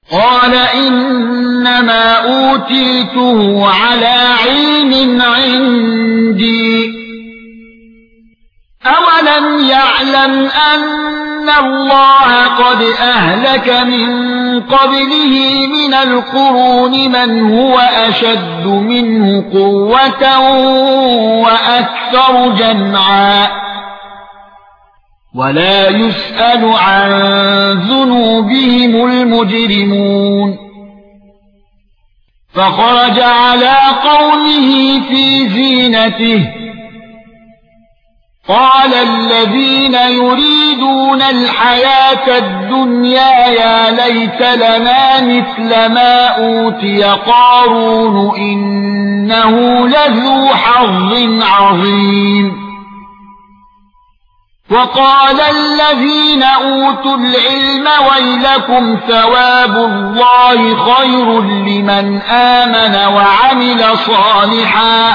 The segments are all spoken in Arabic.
قال إنما أوتيته على علم عندي أولم يعلم أن الله قد أهلك من قبله من القرون من هو أشد منه قوة وأكثر جمعا ولا يسأل عن ذنوبهم المجرمون فخرج على قومه في زينته قال الذين يريدون الحياة الدنيا يا ليت لنا مثل ما أوتي قارون إنه لذو حظ عظيم وقال الذين أوتوا العلم ويلكم ثواب الله خير لمن آمن وعمل صالحا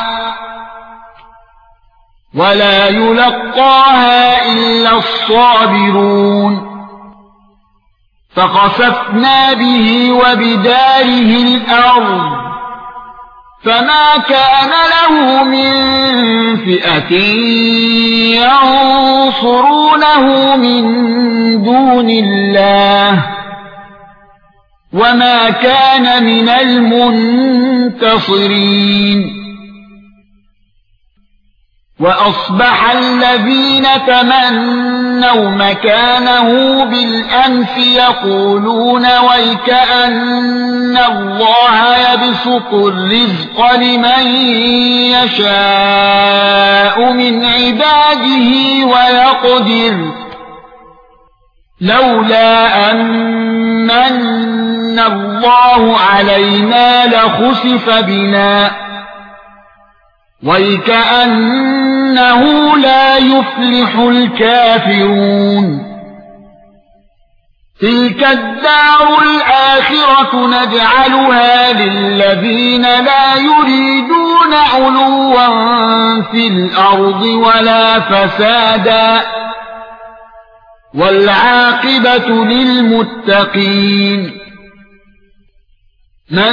ولا يلقاها إلا الصابرون فخسفنا به وبداره الأرض فما كان له من فئة ينصرونه من دون الله وما كان من المنتصرين وأصبح الذين تمنوا مكانه بالأمس يقولون ويكأن الله يبسط الرزق لمن يشاء من عباده ويقدر لولا أن الله علينا لخسف بنا وَيَكَأَنَّهُ لَا يُفْلِحُ الْكَافِرُونَ تِلْكَ الدَّارُ الْآخِرَةُ نَجْعَلُهَا لِلَّذِينَ لَا يُرِيدُونَ عُلُوًّا فِي الْأَرْضِ وَلَا فَسَادًا وَالْعَاقِبَةُ لِلْمُتَّقِينَ مَنْ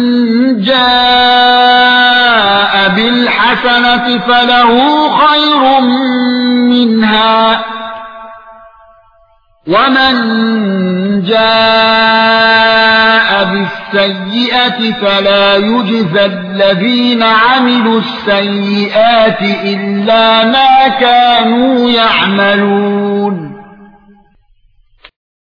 جَاءَ بِالْحَسَنَةِ فَلَهُ خَيْرٌ مِنْهَا وَمَنْ جَاءَ بِالسَّيِّئَةِ فَلَا يُجْزَى الَّذِينَ عَمِلُوا السَّيِّئَاتِ إِلَّا مَا كَانُوا يَعْمَلُونَ